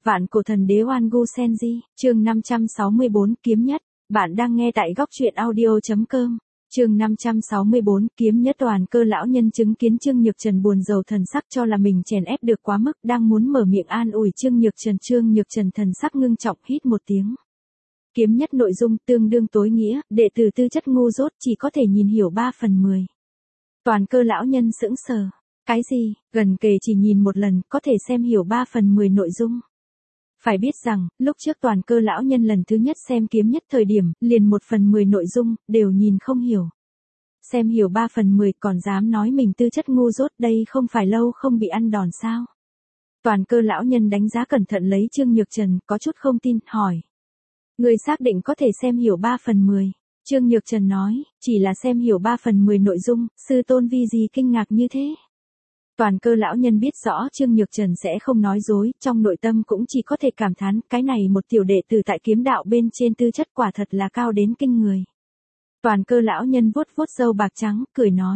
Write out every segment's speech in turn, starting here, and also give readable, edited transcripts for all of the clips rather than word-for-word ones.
Vạn cổ thần đế Oan Gu Senji, chương 564, kiếm nhất. Bạn đang nghe tại góc truyện audio.com. Chương 564, kiếm nhất. Toàn Cơ lão nhân chứng kiến Trương Nhược Trần buồn rầu thần sắc cho là mình chèn ép được quá mức, đang muốn mở miệng an ủi Trương Nhược Trần. Trương Nhược Trần thần sắc ngưng trọng hít một tiếng. Kiếm nhất nội dung tương đương tối nghĩa, đệ tử tư chất ngu dốt chỉ có thể nhìn hiểu 3/10. Toàn Cơ lão nhân sững sờ. Cái gì, gần kề chỉ nhìn một lần, có thể xem hiểu 3/10 nội dung. Phải biết rằng, lúc trước Toàn Cơ lão nhân lần thứ nhất xem kiếm nhất thời điểm, liền 1/10 nội dung, đều nhìn không hiểu. Xem hiểu 3/10 còn dám nói mình tư chất ngu dốt, đây không phải lâu không bị ăn đòn sao. Toàn Cơ lão nhân đánh giá cẩn thận lấy Trương Nhược Trần, có chút không tin, hỏi. Người xác định có thể xem hiểu 3/10. Trương Nhược Trần nói, chỉ là xem hiểu 3/10 nội dung, sư tôn vì gì kinh ngạc như thế. Toàn Cơ lão nhân biết rõ Trương Nhược Trần sẽ không nói dối, trong nội tâm cũng chỉ có thể cảm thán, cái này một tiểu đệ tử tại kiếm đạo bên trên tư chất quả thật là cao đến kinh người. Toàn Cơ lão nhân vuốt vuốt râu bạc trắng, cười nói.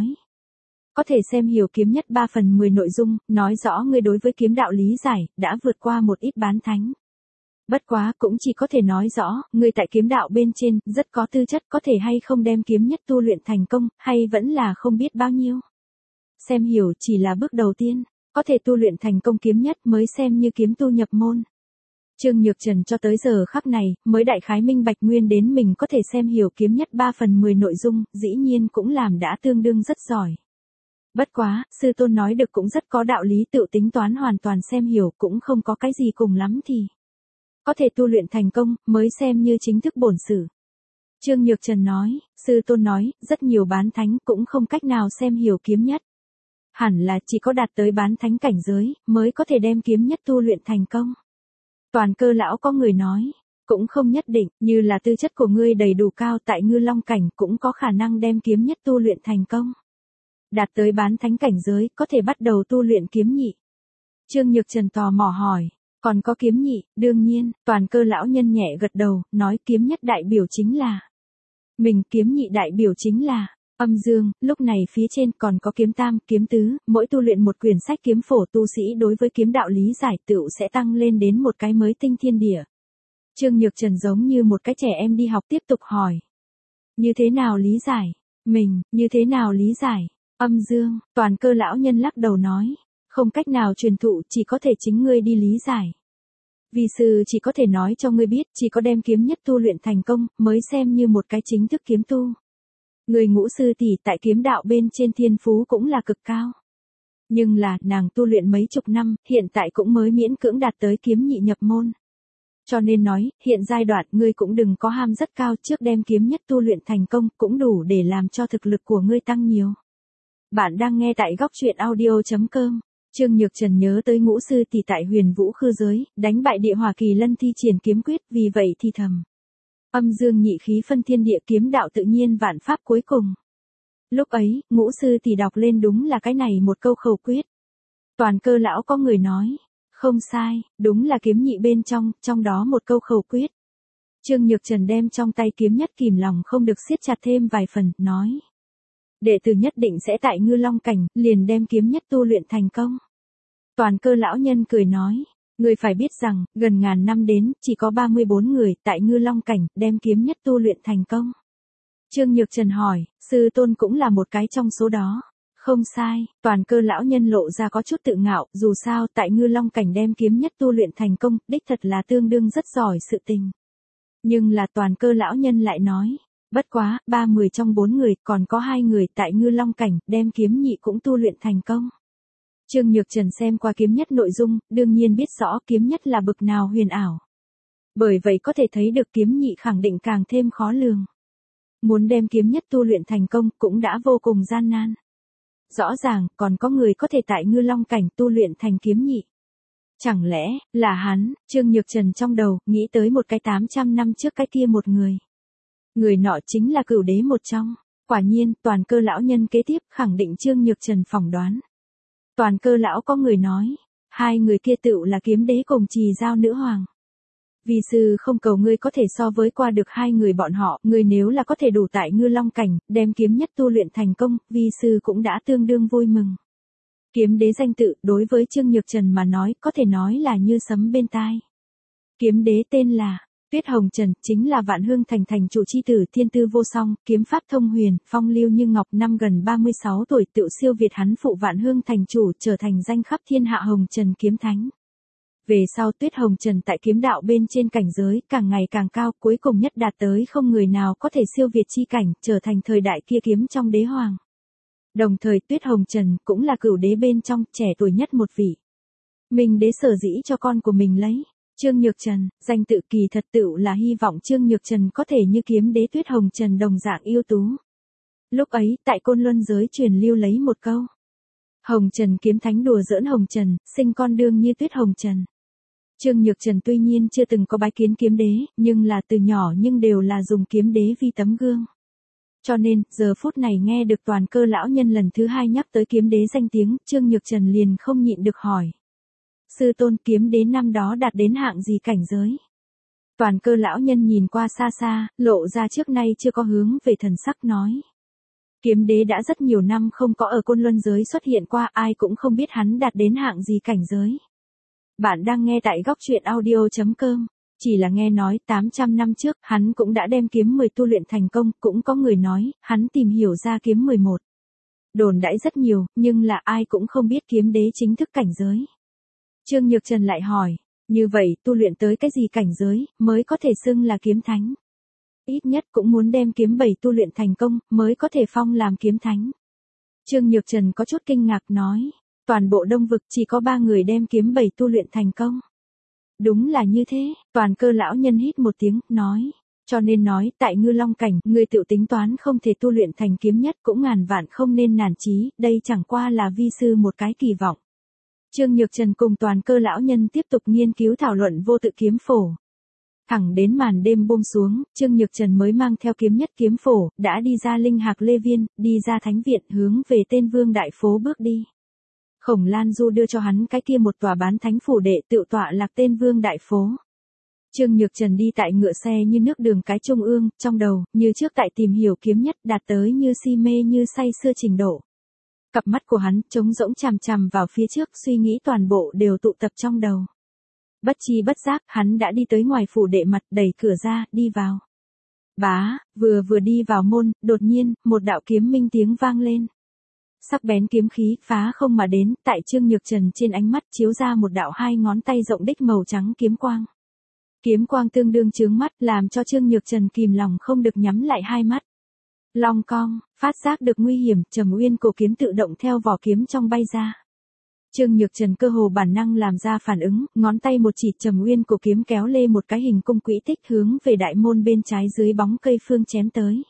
Có thể xem hiểu kiếm nhất 3/10 nội dung, nói rõ ngươi đối với kiếm đạo lý giải, đã vượt qua một ít bán thánh. Bất quá cũng chỉ có thể nói rõ, ngươi tại kiếm đạo bên trên, rất có tư chất, có thể hay không đem kiếm nhất tu luyện thành công, hay vẫn là không biết bao nhiêu. Xem hiểu chỉ là bước đầu tiên, có thể tu luyện thành công kiếm nhất mới xem như kiếm tu nhập môn. Trương Nhược Trần cho tới giờ khắc này, mới đại khái minh bạch nguyên đến mình có thể xem hiểu kiếm nhất 3/10 nội dung, dĩ nhiên cũng làm đã tương đương rất giỏi. Bất quá, sư tôn nói được cũng rất có đạo lý, tự tính toán hoàn toàn xem hiểu cũng không có cái gì cùng lắm thì. Có thể tu luyện thành công, mới xem như chính thức bổn sự. Trương Nhược Trần nói, sư tôn nói, rất nhiều bán thánh cũng không cách nào xem hiểu kiếm nhất. Hẳn là chỉ có đạt tới bán thánh cảnh giới, mới có thể đem kiếm nhất tu luyện thành công. Toàn Cơ lão có người nói, cũng không nhất định, như là tư chất của ngươi đầy đủ cao tại Ngư Long cảnh cũng có khả năng đem kiếm nhất tu luyện thành công. Đạt tới bán thánh cảnh giới, có thể bắt đầu tu luyện kiếm nhị. Trương Nhược Trần tò mò hỏi, còn có kiếm nhị, đương nhiên, Toàn Cơ lão nhân nhẹ gật đầu, nói kiếm nhất đại biểu chính là. Mình kiếm nhị đại biểu chính là. Âm dương, lúc này phía trên còn có kiếm tam, kiếm tứ, mỗi tu luyện một quyển sách kiếm phổ tu sĩ đối với kiếm đạo lý giải tựu sẽ tăng lên đến một cái mới tinh thiên địa. Trương Nhược Trần giống như một cái trẻ em đi học tiếp tục hỏi. Như thế nào lý giải? Mình, như thế nào lý giải? Âm dương, Toàn Cơ lão nhân lắc đầu nói. Không cách nào truyền thụ, chỉ có thể chính ngươi đi lý giải. Vì sư chỉ có thể nói cho ngươi biết, chỉ có đem kiếm nhất tu luyện thành công, mới xem như một cái chính thức kiếm tu. Người Ngũ sư tỷ tại kiếm đạo bên trên thiên phú cũng là cực cao. Nhưng là, nàng tu luyện mấy chục năm, hiện tại cũng mới miễn cưỡng đạt tới kiếm nhị nhập môn. Cho nên nói, hiện giai đoạn ngươi cũng đừng có ham rất cao, trước đem kiếm nhất tu luyện thành công, cũng đủ để làm cho thực lực của ngươi tăng nhiều. Bạn đang nghe tại góc truyện audio.com. Trương Nhược Trần nhớ tới Ngũ sư tỷ tại Huyền Vũ Khư giới, đánh bại Địa Hỏa Kỳ Lân thi triển kiếm quyết, vì vậy thì thầm. Âm dương nhị khí phân thiên địa, kiếm đạo tự nhiên vạn pháp cuối cùng. Lúc ấy, Ngũ sư tỷ đọc lên đúng là cái này một câu khẩu quyết. Toàn Cơ lão có người nói, không sai, đúng là kiếm nhị bên trong đó một câu khẩu quyết. Trương Nhược Trần đem trong tay kiếm nhất kìm lòng không được siết chặt thêm vài phần, nói. Đệ tử nhất định sẽ tại Ngư Long cảnh, liền đem kiếm nhất tu luyện thành công. Toàn Cơ lão nhân cười nói. Người phải biết rằng, gần ngàn năm đến, chỉ có 34 người tại Ngư Long cảnh, đem kiếm nhất tu luyện thành công. Trương Nhược Trần hỏi, sư tôn cũng là một cái trong số đó. Không sai, Toàn Cơ lão nhân lộ ra có chút tự ngạo, dù sao tại Ngư Long cảnh đem kiếm nhất tu luyện thành công, đích thật là tương đương rất giỏi sự tình. Nhưng là Toàn Cơ lão nhân lại nói, bất quá, 30 trong 4 người, còn có 2 người tại Ngư Long cảnh, đem kiếm nhị cũng tu luyện thành công. Trương Nhược Trần xem qua kiếm nhất nội dung, đương nhiên biết rõ kiếm nhất là bực nào huyền ảo. Bởi vậy có thể thấy được kiếm nhị khẳng định càng thêm khó lường. Muốn đem kiếm nhất tu luyện thành công cũng đã vô cùng gian nan. Rõ ràng, còn có người có thể tại Ngư Long cảnh tu luyện thành kiếm nhị. Chẳng lẽ, là hắn? Trương Nhược Trần trong đầu, nghĩ tới một cái 800 năm trước cái kia một người. Người nọ chính là Cửu đế một trong. Quả nhiên, Toàn Cơ lão nhân kế tiếp khẳng định Trương Nhược Trần phỏng đoán. Toàn Cơ lão có người nói, hai người kia tựu là kiếm đế cùng Trì Giao nữ hoàng. Vì sư không cầu ngươi có thể so với qua được hai người bọn họ, ngươi nếu là có thể đủ tại Ngư Long cảnh, đem kiếm nhất tu luyện thành công, vi sư cũng đã tương đương vui mừng. Kiếm đế danh tự, đối với Trương Nhược Trần mà nói, có thể nói là như sấm bên tai. Kiếm đế tên là Tuyết Hồng Trần, chính là Vạn Hương Thành thành chủ chi tử, thiên tư vô song, kiếm pháp thông huyền, phong lưu như ngọc, năm gần 36 tuổi tự siêu việt hắn phụ Vạn Hương thành chủ, trở thành danh khắp thiên hạ Hồng Trần kiếm thánh. Về sau Tuyết Hồng Trần tại kiếm đạo bên trên cảnh giới càng ngày càng cao, cuối cùng nhất đạt tới không người nào có thể siêu việt chi cảnh, trở thành thời đại kia kiếm trong đế hoàng. Đồng thời Tuyết Hồng Trần cũng là cửu đế bên trong, trẻ tuổi nhất một vị. Minh đế sở dĩ cho con của mình lấy Trương Nhược Trần, danh tự kỳ thật tựu là hy vọng Trương Nhược Trần có thể như kiếm đế Tuyết Hồng Trần đồng dạng ưu tú. Lúc ấy, tại Côn Luân giới truyền lưu lấy một câu. Hồng Trần kiếm thánh đùa giỡn Hồng Trần, sinh con đương như Tuyết Hồng Trần. Trương Nhược Trần tuy nhiên chưa từng có bái kiến kiếm đế, nhưng là từ nhỏ nhưng đều là dùng kiếm đế vi tấm gương. Cho nên, giờ phút này nghe được Toàn Cơ lão nhân lần thứ hai nhắc tới kiếm đế danh tiếng, Trương Nhược Trần liền không nhịn được hỏi. Sư tôn, kiếm đế năm đó đạt đến hạng gì cảnh giới? Toàn Cơ lão nhân nhìn qua xa xa, lộ ra trước nay chưa có hướng về thần sắc nói. Kiếm đế đã rất nhiều năm không có ở Côn Luân giới xuất hiện qua, ai cũng không biết hắn đạt đến hạng gì cảnh giới. Bạn đang nghe tại góc truyện audio.com. Chỉ là nghe nói 800 năm trước, hắn cũng đã đem kiếm 10 tu luyện thành công, cũng có người nói, hắn tìm hiểu ra kiếm 11. Đồn đãi rất nhiều, nhưng là ai cũng không biết kiếm đế chính thức cảnh giới. Trương Nhược Trần lại hỏi, như vậy tu luyện tới cái gì cảnh giới, mới có thể xưng là kiếm thánh? Ít nhất cũng muốn đem kiếm 7 tu luyện thành công, mới có thể phong làm kiếm thánh. Trương Nhược Trần có chút kinh ngạc nói, toàn bộ Đông Vực chỉ có 3 người đem kiếm 7 tu luyện thành công. Đúng là như thế, Toàn Cơ lão nhân hít một tiếng, nói. Cho nên nói, tại Ngư Long cảnh, người tự tính toán không thể tu luyện thành kiếm nhất cũng ngàn vạn không nên nản chí, đây chẳng qua là vi sư một cái kỳ vọng. Trương Nhược Trần cùng Toàn Cơ lão nhân tiếp tục nghiên cứu thảo luận vô tự kiếm phổ. Thẳng đến màn đêm buông xuống, Trương Nhược Trần mới mang theo kiếm nhất kiếm phổ, đã đi ra Linh Hạc Lê Viên, đi ra Thánh Viện hướng về Tên Vương Đại Phố bước đi. Khổng Lan Du đưa cho hắn cái kia một tòa bán thánh phủ đệ tự tọa lạc Tên Vương Đại Phố. Trương Nhược Trần đi tại ngựa xe như nước đường cái trung ương, trong đầu, như trước tại tìm hiểu kiếm nhất đạt tới như si mê như say sưa trình độ. Cặp mắt của hắn trống rỗng chằm chằm vào phía trước, suy nghĩ toàn bộ đều tụ tập trong đầu. Bất chi bất giác, hắn đã đi tới ngoài phủ đệ mặt, đẩy cửa ra, đi vào. Bá, vừa đi vào môn, đột nhiên, một đạo kiếm minh tiếng vang lên. Sắc bén kiếm khí phá không mà đến, tại Trương Nhược Trần trên ánh mắt chiếu ra một đạo 2 ngón tay rộng đích màu trắng kiếm quang. Kiếm quang tương đương chướng mắt, làm cho Trương Nhược Trần kìm lòng không được nhắm lại hai mắt. Long cong, phát giác được nguy hiểm, Trầm Uyên cổ kiếm tự động theo vỏ kiếm trong bay ra. Trương Nhược Trần cơ hồ bản năng làm ra phản ứng, ngón tay một chỉ, Trầm Uyên cổ kiếm kéo lê một cái hình cung quỹ tích hướng về đại môn bên trái dưới bóng cây phương chém tới.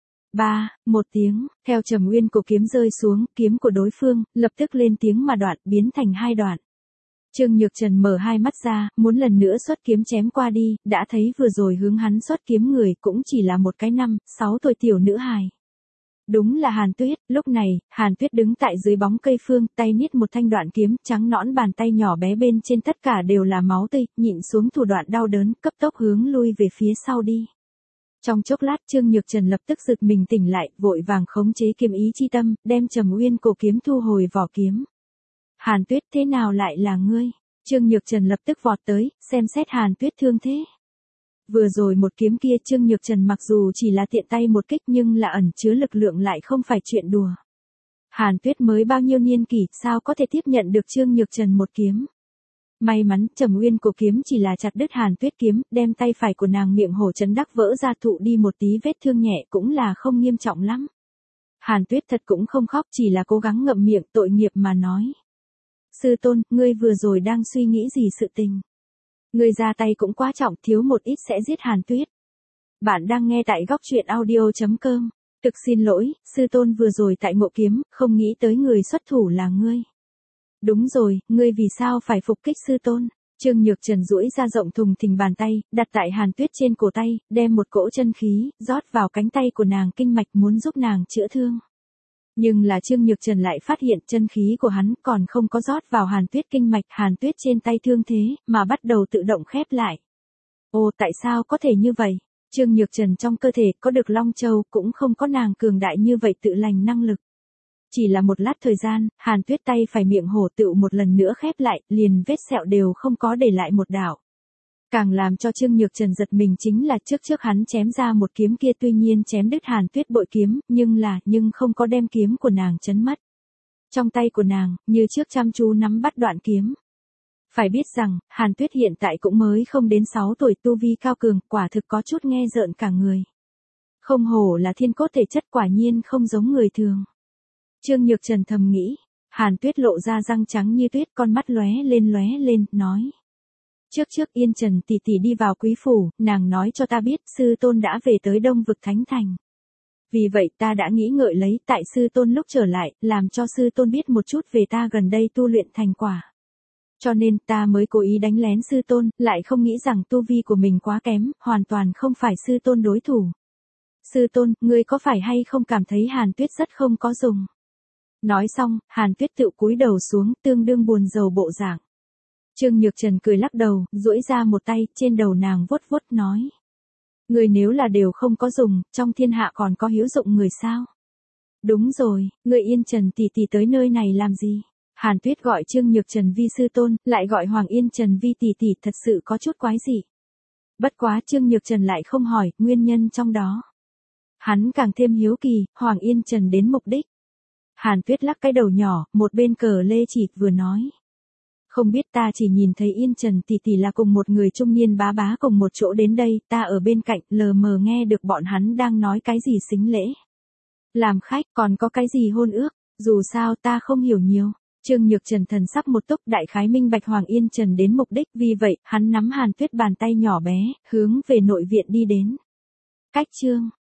Một tiếng, theo Trầm Uyên cổ kiếm rơi xuống, kiếm của đối phương lập tức lên tiếng mà đoạn, biến thành 2 đoạn. Trương Nhược Trần mở hai mắt ra, muốn lần nữa xuất kiếm chém qua đi, đã thấy vừa rồi hướng hắn xuất kiếm người cũng chỉ là một cái 5-6 tuổi tiểu nữ hài. Đúng là Hàn Tuyết, lúc này, Hàn Tuyết đứng tại dưới bóng cây phương, tay niết một thanh đoạn kiếm, trắng nõn bàn tay nhỏ bé bên trên tất cả đều là máu tươi, nhịn xuống thủ đoạn đau đớn, cấp tốc hướng lui về phía sau đi. Trong chốc lát Trương Nhược Trần lập tức giật mình tỉnh lại, vội vàng khống chế kiếm ý chi tâm, đem Trầm Uyên cổ kiếm thu hồi vỏ kiếm. Hàn Tuyết, thế nào lại là ngươi? Trương Nhược Trần lập tức vọt tới, xem xét Hàn Tuyết thương thế. Vừa rồi một kiếm kia Trương Nhược Trần mặc dù chỉ là tiện tay một kích nhưng là ẩn chứa lực lượng lại không phải chuyện đùa. Hàn Tuyết mới bao nhiêu niên kỷ, sao có thể tiếp nhận được Trương Nhược Trần một kiếm? May mắn, Trầm Uyên cổ kiếm chỉ là chặt đứt Hàn Tuyết kiếm, đem tay phải của nàng miệng hổ chấn đắc vỡ ra, thụ đi một tí vết thương nhẹ, cũng là không nghiêm trọng lắm. Hàn Tuyết thật cũng không khóc, chỉ là cố gắng ngậm miệng, tội nghiệp mà nói. Sư tôn, ngươi vừa rồi đang suy nghĩ gì sự tình? Ngươi ra tay cũng quá trọng, thiếu một ít sẽ giết Hàn Tuyết. Bạn đang nghe tại góc truyện audio.com. Thực xin lỗi, sư tôn vừa rồi tại ngộ kiếm, không nghĩ tới người xuất thủ là ngươi. Đúng rồi, ngươi vì sao phải phục kích sư tôn? Trương Nhược Trần duỗi ra rộng thùng thình bàn tay, đặt tại Hàn Tuyết trên cổ tay, đem một cỗ chân khí, rót vào cánh tay của nàng kinh mạch muốn giúp nàng chữa thương. Nhưng là Trương Nhược Trần lại phát hiện chân khí của hắn còn không có rót vào Hàn Tuyết kinh mạch, Hàn Tuyết trên tay thương thế, mà bắt đầu tự động khép lại. Ồ, tại sao có thể như vậy? Trương Nhược Trần trong cơ thể có được Long Châu, cũng không có nàng cường đại như vậy tự lành năng lực. Chỉ là một lát thời gian, Hàn Tuyết tay phải miệng hổ tựu một lần nữa khép lại, liền vết sẹo đều không có để lại một đạo. Càng làm cho Trương Nhược Trần giật mình chính là trước hắn chém ra một kiếm kia tuy nhiên chém đứt Hàn Tuyết bội kiếm, nhưng không có đem kiếm của nàng chấn mất. Trong tay của nàng, như trước chăm chú nắm bắt đoạn kiếm. Phải biết rằng, Hàn Tuyết hiện tại cũng mới không đến 6 tuổi, tu vi cao cường, quả thực có chút nghe rợn cả người. Không hổ là thiên cốt thể chất, quả nhiên không giống người thường. Trương Nhược Trần thầm nghĩ, Hàn Tuyết lộ ra răng trắng như tuyết, con mắt lóe lên, nói. Trước Yên Trần tỷ tỷ đi vào quý phủ, nàng nói cho ta biết sư tôn đã về tới Đông Vực Thánh Thành. Vì vậy ta đã nghĩ ngợi lấy tại sư tôn lúc trở lại, làm cho sư tôn biết một chút về ta gần đây tu luyện thành quả. Cho nên ta mới cố ý đánh lén sư tôn, lại không nghĩ rằng tu vi của mình quá kém, hoàn toàn không phải sư tôn đối thủ. Sư tôn, ngươi có phải hay không cảm thấy Hàn Tuyết rất không có dùng? Nói xong, Hàn Tuyết tự cúi đầu xuống, tương đương buồn rầu bộ dạng. Trương Nhược Trần cười lắc đầu, duỗi ra một tay, trên đầu nàng vuốt nói. Người nếu là đều không có dùng, trong thiên hạ còn có hữu dụng người sao? Đúng rồi, người Yên Trần tỷ tỷ tới nơi này làm gì? Hàn Tuyết gọi Trương Nhược Trần vi sư tôn, lại gọi Hoàng Yên Trần vi tỷ tỷ, thật sự có chút quái dị. Bất quá Trương Nhược Trần lại không hỏi nguyên nhân trong đó. Hắn càng thêm hiếu kỳ, Hoàng Yên Trần đến mục đích. Hàn Tuyết lắc cái đầu nhỏ, một bên cờ lê chỉ, vừa nói. Không biết, ta chỉ nhìn thấy Yên Trần tỷ tỷ là cùng một người trung niên bá cùng một chỗ đến đây, ta ở bên cạnh lờ mờ nghe được bọn hắn đang nói cái gì sính lễ. Làm khách, còn có cái gì hôn ước, dù sao ta không hiểu nhiều. Trương Nhược Trần thần sắc một túc, đại khái minh bạch Hoàng Yên Trần đến mục đích, vì vậy, hắn nắm Hàn Tuyết bàn tay nhỏ bé, hướng về nội viện đi đến. Cách chương